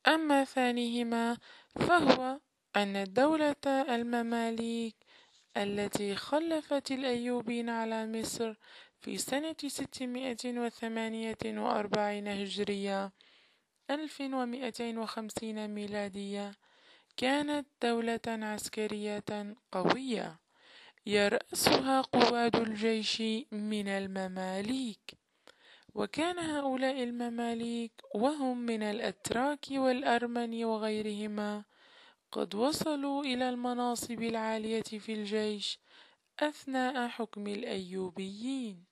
أما ثانيهما فهو أن الدولة المماليك التي خلفت الأيوبيين على مصر في سنة 648 هجرية 1250 ميلادية كانت دولة عسكرية قوية يرأسها قواد الجيش من المماليك، وكان هؤلاء المماليك وهم من الأتراك والأرمن وغيرهما قد وصلوا إلى المناصب العالية في الجيش أثناء حكم الأيوبيين.